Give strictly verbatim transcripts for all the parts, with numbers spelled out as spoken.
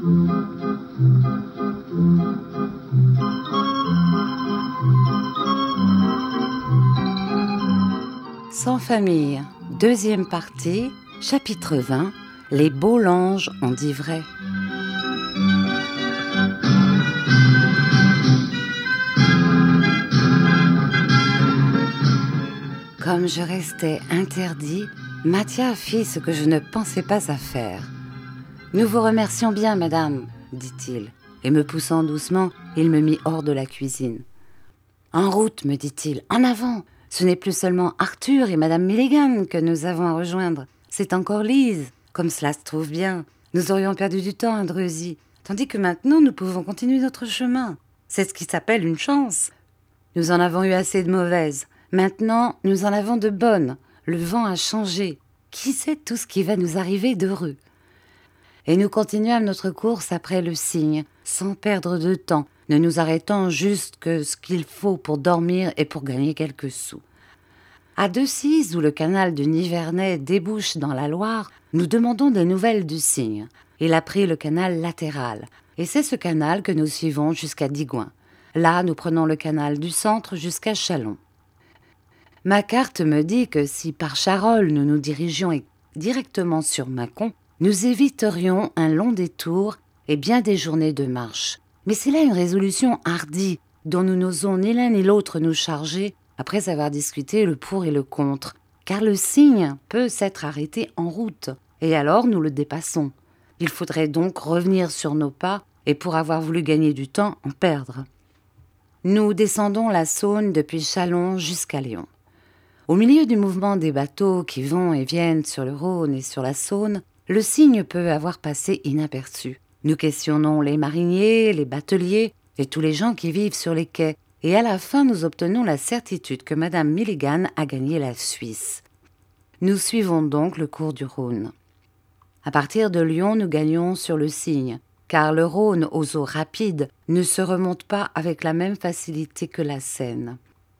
Sans famille, deuxième partie, chapitre vingt, les beaux langes ont dit vrai. Comme je restais interdit, Mathia fit ce que je ne pensais pas à faire. « Nous vous remercions bien, madame, » dit-il, et me poussant doucement, il me mit hors de la cuisine. « En route, me dit-il, en avant. Ce n'est plus seulement Arthur et madame Milligan que nous avons à rejoindre, c'est encore Lise. Comme cela se trouve bien, nous aurions perdu du temps à Dreuzy, tandis que maintenant nous pouvons continuer notre chemin. C'est ce qui s'appelle une chance. Nous en avons eu assez de mauvaises. Maintenant, nous en avons de bonnes. Le vent a changé. Qui sait tout ce qui va nous arriver d'heureux ? » Et nous continuâmes notre course après le cygne, sans perdre de temps, ne nous arrêtant juste que ce qu'il faut pour dormir et pour gagner quelques sous. À Decize, où le canal de Nivernais débouche dans la Loire, nous demandons des nouvelles du cygne. Il a pris le canal latéral, et c'est ce canal que nous suivons jusqu'à Digoin. Là, nous prenons le canal du centre jusqu'à Châlons. Ma carte me dit que si par Charolles nous nous dirigions directement sur Mâcon, nous éviterions un long détour et bien des journées de marche. Mais c'est là une résolution hardie dont nous n'osons ni l'un ni l'autre nous charger après avoir discuté le pour et le contre, car le cygne peut s'être arrêté en route, et alors nous le dépassons. Il faudrait donc revenir sur nos pas et pour avoir voulu gagner du temps, en perdre. Nous descendons la Saône depuis Châlons jusqu'à Léon. Au milieu du mouvement des bateaux qui vont et viennent sur le Rhône et sur la Saône, le cygne peut avoir passé inaperçu. Nous questionnons les mariniers, les bateliers et tous les gens qui vivent sur les quais, et à la fin nous obtenons la certitude que madame Milligan a gagné la Suisse. Nous suivons donc le cours du Rhône. À partir de Lyon, nous gagnons sur le cygne, car le Rhône aux eaux rapides ne se remonte pas avec la même facilité que la Seine.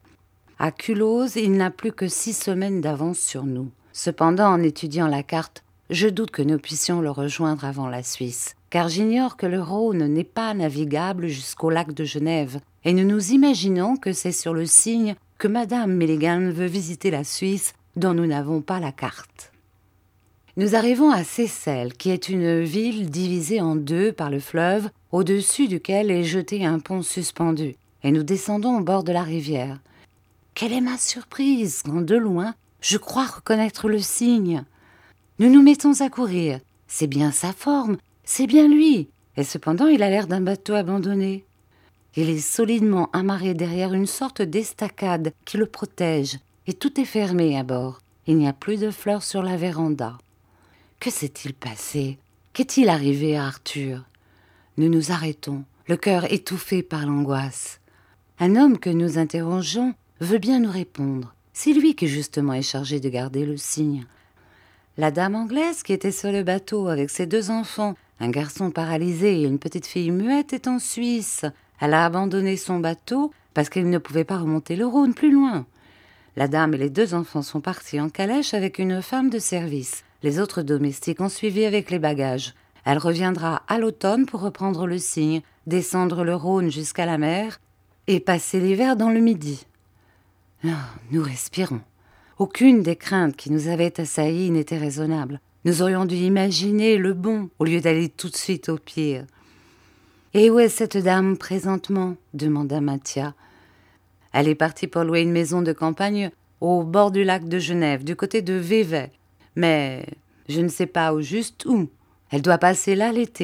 À Culose, il n'a plus que six semaines d'avance sur nous. Cependant, en étudiant la carte, je doute que nous puissions le rejoindre avant la Suisse, car j'ignore que le Rhône n'est pas navigable jusqu'au lac de Genève, et nous nous imaginons que c'est sur le cygne que madame Milligan veut visiter la Suisse, dont nous n'avons pas la carte. Nous arrivons à Seyssel, qui est une ville divisée en deux par le fleuve, au-dessus duquel est jeté un pont suspendu, et nous descendons au bord de la rivière. Quelle est ma surprise quand, de loin, je crois reconnaître le cygne. Nous nous mettons à courir. C'est bien sa forme, c'est bien lui, et cependant il a l'air d'un bateau abandonné. Il est solidement amarré derrière une sorte d'estacade qui le protège, et tout est fermé à bord. Il n'y a plus de fleurs sur la véranda. Que s'est-il passé ? Qu'est-il arrivé à Arthur ? Nous nous arrêtons, le cœur étouffé par l'angoisse. Un homme que nous interrogeons veut bien nous répondre. C'est lui qui justement est chargé de garder le cygne. La dame anglaise qui était sur le bateau avec ses deux enfants, un garçon paralysé et une petite fille muette, est en Suisse. Elle a abandonné son bateau parce qu'elle ne pouvait pas remonter le Rhône plus loin. La dame et les deux enfants sont partis en calèche avec une femme de service. Les autres domestiques ont suivi avec les bagages. Elle reviendra à l'automne pour reprendre le cygne, descendre le Rhône jusqu'à la mer et passer l'hiver dans le Midi. Oh, nous respirons. Aucune des craintes qui nous avaient assaillis n'était raisonnable. Nous aurions dû imaginer le bon au lieu d'aller tout de suite au pire. « Et où est cette dame présentement ?» demanda Mathia. « Elle est partie pour louer une maison de campagne au bord du lac de Genève, du côté de Vevey. Mais je ne sais pas au juste où. Elle doit passer là l'été. »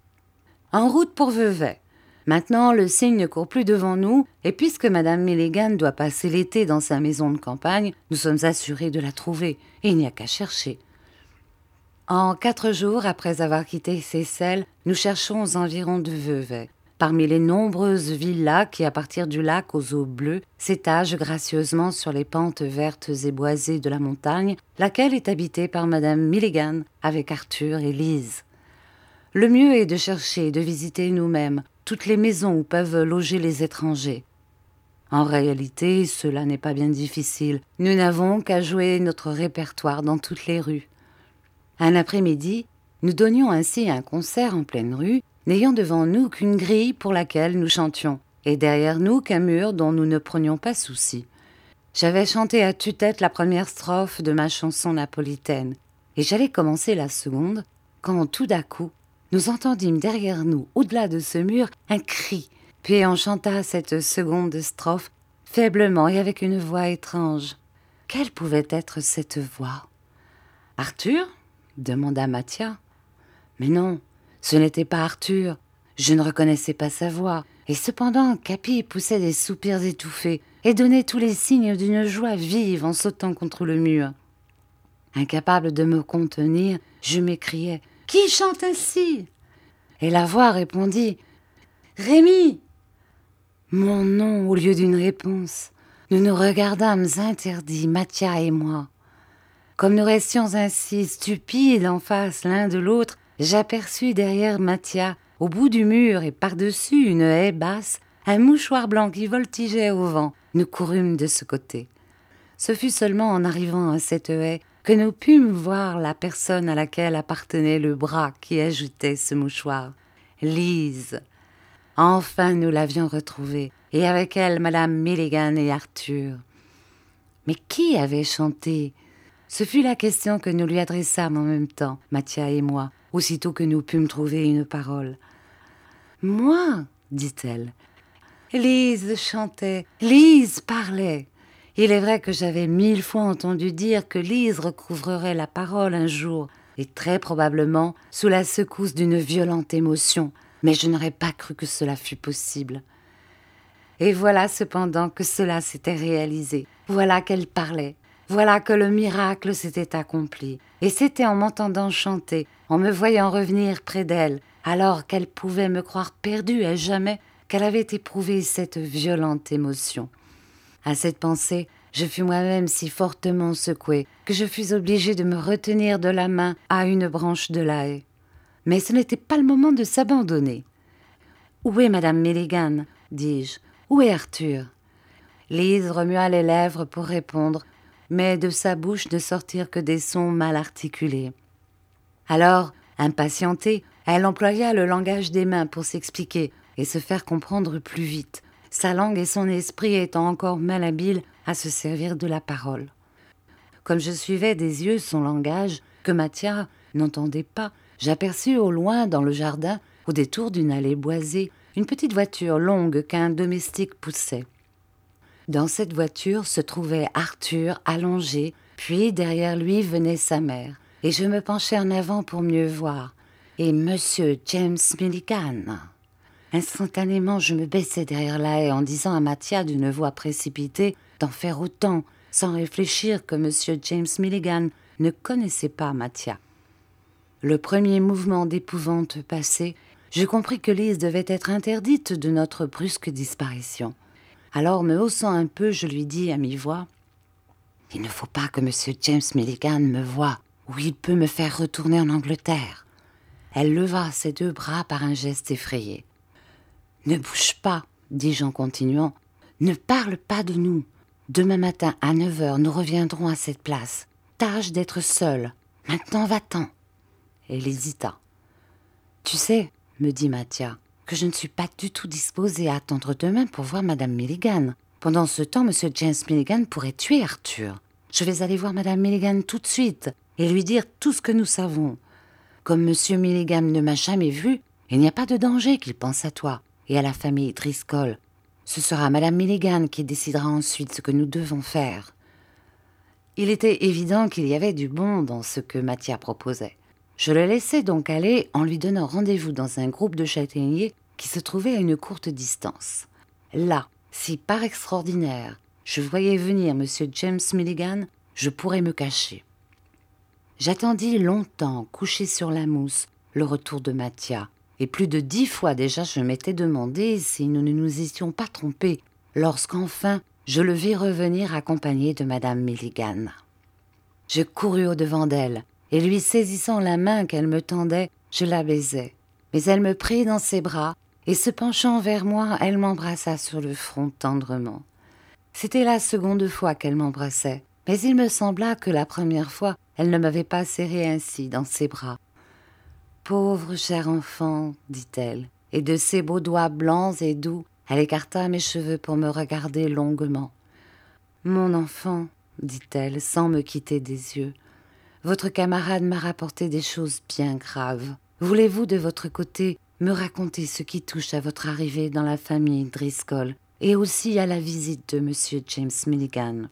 En route pour Vevey. Maintenant, le cygne ne court plus devant nous, et puisque madame Milligan doit passer l'été dans sa maison de campagne, nous sommes assurés de la trouver, et il n'y a qu'à chercher. En quatre jours après avoir quitté Seyssel, nous cherchons aux environs de Vevey. Parmi les nombreuses villas qui, à partir du lac aux eaux bleues, s'étagent gracieusement sur les pentes vertes et boisées de la montagne, laquelle est habitée par madame Milligan avec Arthur et Lise. Le mieux est de chercher et de visiter nous-mêmes toutes les maisons où peuvent loger les étrangers. En réalité, cela n'est pas bien difficile. Nous n'avons qu'à jouer notre répertoire dans toutes les rues. Un après-midi, Nous donnions ainsi un concert en pleine rue, n'ayant devant nous qu'une grille pour laquelle nous chantions, et derrière nous qu'un mur dont nous ne prenions pas souci. J'avais chanté à tue-tête la première strophe de ma chanson napolitaine, et j'allais commencer la seconde, quand tout d'un coup, nous entendîmes derrière nous, au-delà de ce mur, un cri, puis on chanta cette seconde strophe, faiblement et avec une voix étrange. Quelle pouvait être cette voix? « Arthur » demanda Mathia. Mais non, ce n'était pas Arthur. Je ne reconnaissais pas sa voix. Et cependant, Capi poussait des soupirs étouffés et donnait tous les signes d'une joie vive en sautant contre le mur. Incapable de me contenir, je m'écriai « Qui chante ainsi ?» Et la voix répondit « Rémi !» Mon nom au lieu d'une réponse. Nous nous regardâmes interdits, Mathia et moi. Comme nous restions ainsi stupides en face l'un de l'autre, j'aperçus derrière Mathia, au bout du mur et par-dessus une haie basse, un mouchoir blanc qui voltigeait au vent. Nous courûmes de ce côté. Ce fut seulement en arrivant à cette haie que nous pûmes voir la personne à laquelle appartenait le bras qui agitait ce mouchoir. Lise. Enfin nous l'avions retrouvée, et avec elle Madame Milligan et Arthur. Mais qui avait chanté? Ce fut la question que nous lui adressâmes en même temps, Mathia et moi, aussitôt que nous pûmes trouver une parole. « Moi, dit-elle. Lise chantait, Lise parlait. Il est vrai que j'avais mille fois entendu dire que Lise recouvrerait la parole un jour, et très probablement sous la secousse d'une violente émotion, mais je n'aurais pas cru que cela fût possible. Et voilà cependant que cela s'était réalisé, voilà qu'elle parlait. Voilà que le miracle s'était accompli, et c'était en m'entendant chanter, en me voyant revenir près d'elle, alors qu'elle pouvait me croire perdue à jamais, qu'elle avait éprouvé cette violente émotion. À cette pensée, je fus moi-même si fortement secouée que je fus obligée de me retenir de la main à une branche de la haie. Mais ce n'était pas le moment de s'abandonner. « Où est Madame Milligan ?» dis-je. « Où est Arthur ?» Lise remua les lèvres pour répondre, mais de sa bouche ne sortirent que des sons mal articulés. Alors, impatientée, elle employa le langage des mains pour s'expliquer et se faire comprendre plus vite, sa langue et son esprit étant encore mal habiles à se servir de la parole. Comme je suivais des yeux son langage, que Mathia n'entendait pas, j'aperçus au loin dans le jardin, au détour d'une allée boisée, une petite voiture longue qu'un domestique poussait. Dans cette voiture se trouvait Arthur allongé, puis derrière lui venait sa mère, et je me penchai en avant pour mieux voir, et Monsieur James Milligan. Instantanément, je me baissai derrière la haie en disant à Mathia d'une voix précipitée d'en faire autant, sans réfléchir que Monsieur James Milligan ne connaissait pas Mathia. Le premier mouvement d'épouvante passé, je compris que Lise devait être interdite de notre brusque disparition. Alors, me haussant un peu, je lui dis à mi-voix « Il ne faut pas que Monsieur James Milligan me voie, ou il peut me faire retourner en Angleterre. » Elle leva ses deux bras par un geste effrayé. « Ne bouge pas, dis-je en continuant. Ne parle pas de nous. Demain matin, à neuf heures, nous reviendrons à cette place. Tâche d'être seule. Maintenant, va-t'en. » Elle hésita. « Tu sais, me dit Mathia, que je ne suis pas du tout disposée à attendre demain pour voir Madame Milligan. Pendant ce temps, Monsieur James Milligan pourrait tuer Arthur. Je vais aller voir Madame Milligan tout de suite et lui dire tout ce que nous savons. Comme Monsieur Milligan ne m'a jamais vu, il n'y a pas de danger qu'il pense à toi et à la famille Driscoll. Ce sera Madame Milligan qui décidera ensuite ce que nous devons faire. » Il était évident qu'il y avait du bon dans ce que Mathia proposait. Je le laissai donc aller en lui donnant rendez-vous dans un groupe de châtaigniers qui se trouvait à une courte distance. Là, si par extraordinaire, je voyais venir Monsieur James Milligan, je pourrais me cacher. J'attendis longtemps, couché sur la mousse, le retour de Mathia, et plus de dix fois déjà je m'étais demandé si nous ne nous étions pas trompés, lorsqu'enfin je le vis revenir accompagné de Madame Milligan. Je courus au-devant d'elle, et lui saisissant la main qu'elle me tendait, je la baisai. Mais elle me prit dans ses bras, et se penchant vers moi, elle m'embrassa sur le front tendrement. C'était la seconde fois qu'elle m'embrassait, mais il me sembla que la première fois, elle ne m'avait pas serré ainsi dans ses bras. Pauvre cher enfant, dit-elle, et de ses beaux doigts blancs et doux, elle écarta mes cheveux pour me regarder longuement. Mon enfant, dit-elle, sans me quitter des yeux, votre camarade m'a rapporté des choses bien graves. Voulez-vous de votre côté me raconter ce qui touche à votre arrivée dans la famille Driscoll et aussi à la visite de monsieur James Milligan?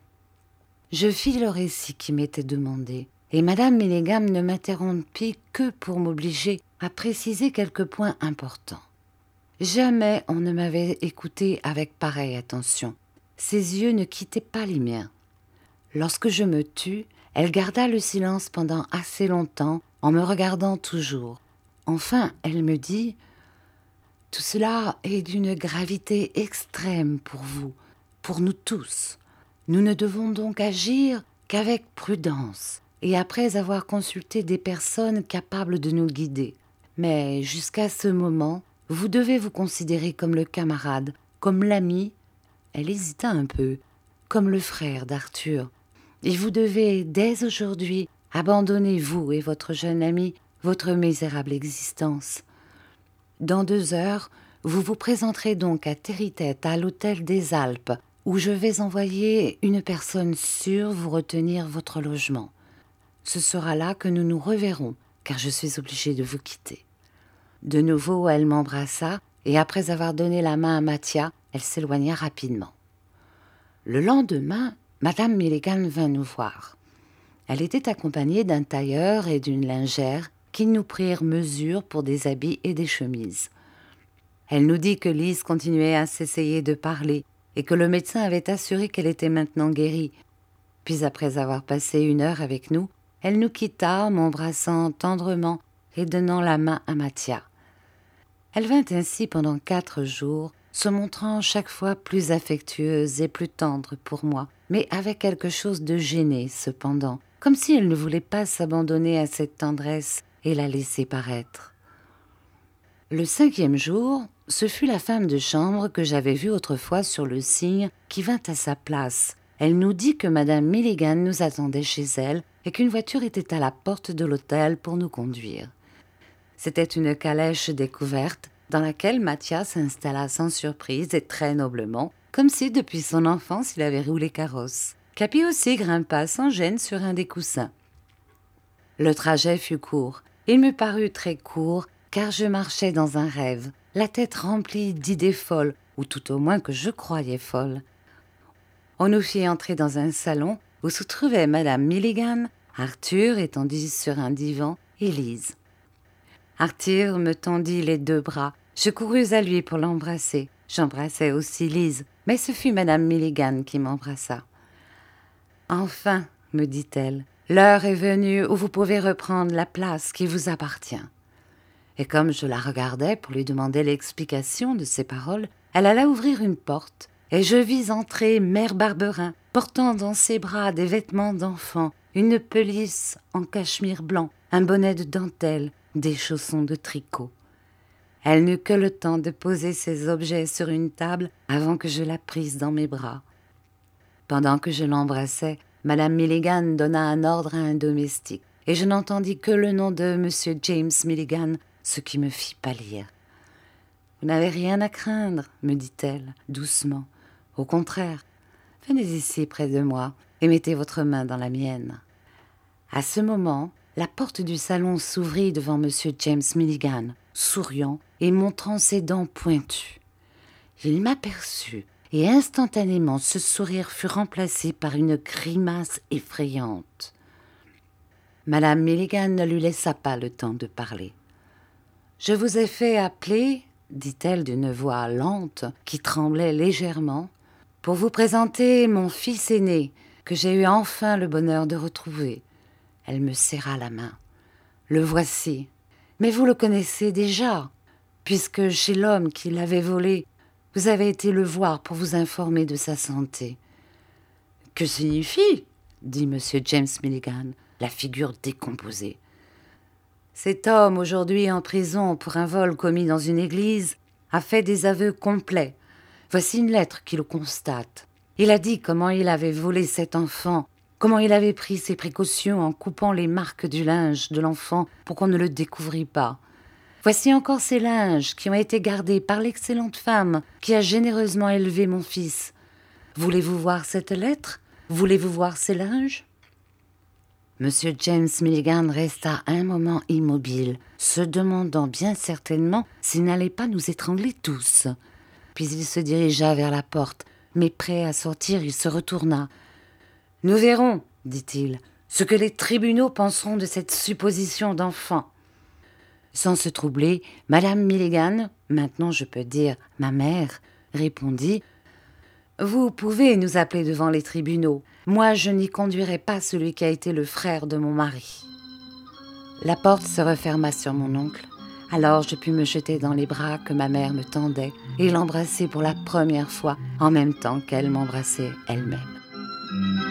Je fis le récit qui m'était demandé, et madame Milligan ne m'interrompit que pour m'obliger à préciser quelques points importants. Jamais on ne m'avait écouté avec pareille attention. Ses yeux ne quittaient pas les miens. Lorsque je me tus, elle garda le silence pendant assez longtemps, en me regardant toujours. Enfin, elle me dit « Tout cela est d'une gravité extrême pour vous, pour nous tous. Nous ne devons donc agir qu'avec prudence et après avoir consulté des personnes capables de nous guider. Mais jusqu'à ce moment, vous devez vous considérer comme le camarade, comme l'ami, elle hésita un peu, comme le frère d'Arthur. Et vous devez, dès aujourd'hui, abandonner, vous et votre jeune ami, votre misérable existence. Dans deux heures, vous vous présenterez donc à Terry-Tête, à l'hôtel des Alpes, où je vais envoyer une personne sûre vous retenir votre logement. Ce sera là que nous nous reverrons, car je suis obligée de vous quitter. » De nouveau, elle m'embrassa, et après avoir donné la main à Mathia, elle s'éloigna rapidement. Le lendemain, madame Milligan vint nous voir. Elle était accompagnée d'un tailleur et d'une lingère qui nous prirent mesure pour des habits et des chemises. Elle nous dit que Lise continuait à s'essayer de parler et que le médecin avait assuré qu'elle était maintenant guérie. Puis après avoir passé une heure avec nous, elle nous quitta, m'embrassant tendrement et donnant la main à Mathia. Elle vint ainsi pendant quatre jours, se montrant chaque fois plus affectueuse et plus tendre pour moi, mais avec quelque chose de gêné cependant, comme si elle ne voulait pas s'abandonner à cette tendresse et la laisser paraître. Le cinquième jour, ce fut la femme de chambre que j'avais vue autrefois sur le cygne qui vint à sa place. Elle nous dit que madame Milligan nous attendait chez elle et qu'une voiture était à la porte de l'hôtel pour nous conduire. C'était une calèche découverte dans laquelle Mathia s'installa sans surprise et très noblement, comme si depuis son enfance il avait roulé carrosse. Capi aussi grimpa sans gêne sur un des coussins. Le trajet fut court. Il me parut très court, car je marchais dans un rêve, la tête remplie d'idées folles, ou tout au moins que je croyais folles. On nous fit entrer dans un salon où se trouvait madame Milligan, Arthur étendu sur un divan et Lise. Arthur me tendit les deux bras. Je courus à lui pour l'embrasser. J'embrassai aussi Lise, mais ce fut madame Milligan qui m'embrassa. « Enfin, me dit-elle, l'heure est venue où vous pouvez reprendre la place qui vous appartient. » Et comme je la regardais pour lui demander l'explication de ces paroles, elle alla ouvrir une porte, et je vis entrer mère Barberin, portant dans ses bras des vêtements d'enfant, une pelisse en cachemire blanc, un bonnet de dentelle, des chaussons de tricot. Elle n'eut que le temps de poser ces objets sur une table avant que je la prisse dans mes bras. Pendant que je l'embrassais, madame Milligan donna un ordre à un domestique, et je n'entendis que le nom de monsieur James Milligan, ce qui me fit pâlir. « Vous n'avez rien à craindre, me dit-elle, doucement. Au contraire, venez ici près de moi et mettez votre main dans la mienne. » À ce moment, la porte du salon s'ouvrit devant monsieur James Milligan, souriant et montrant ses dents pointues. Il m'aperçut, et instantanément ce sourire fut remplacé par une grimace effrayante. Madame Milligan ne lui laissa pas le temps de parler. « Je vous ai fait appeler, dit-elle d'une voix lente qui tremblait légèrement, pour vous présenter mon fils aîné, que j'ai eu enfin le bonheur de retrouver. » Elle me serra la main. « Le voici. Mais vous le connaissez déjà, puisque chez l'homme qui l'avait volé, vous avez été le voir pour vous informer de sa santé. »« Que signifie ?» dit monsieur James Milligan, la figure décomposée. « Cet homme, aujourd'hui en prison pour un vol commis dans une église, a fait des aveux complets. Voici une lettre qui le constate. Il a dit comment il avait volé cet enfant, comment il avait pris ses précautions en coupant les marques du linge de l'enfant pour qu'on ne le découvrît pas. Voici encore ces linges qui ont été gardés par l'excellente femme qui a généreusement élevé mon fils. Voulez-vous voir cette lettre? Voulez-vous voir ces linges? Monsieur James Milligan resta un moment immobile, se demandant bien certainement s'il n'allait pas nous étrangler tous. Puis il se dirigea vers la porte, mais prêt à sortir, il se retourna. « Nous verrons, dit-il, ce que les tribunaux penseront de cette supposition d'enfant. » Sans se troubler, Madame Milligan, maintenant je peux dire ma mère, répondit « Vous pouvez nous appeler devant les tribunaux. Moi, je n'y conduirai pas celui qui a été le frère de mon mari. » La porte se referma sur mon oncle. Alors je pus me jeter dans les bras que ma mère me tendait et l'embrasser pour la première fois, en même temps qu'elle m'embrassait elle-même.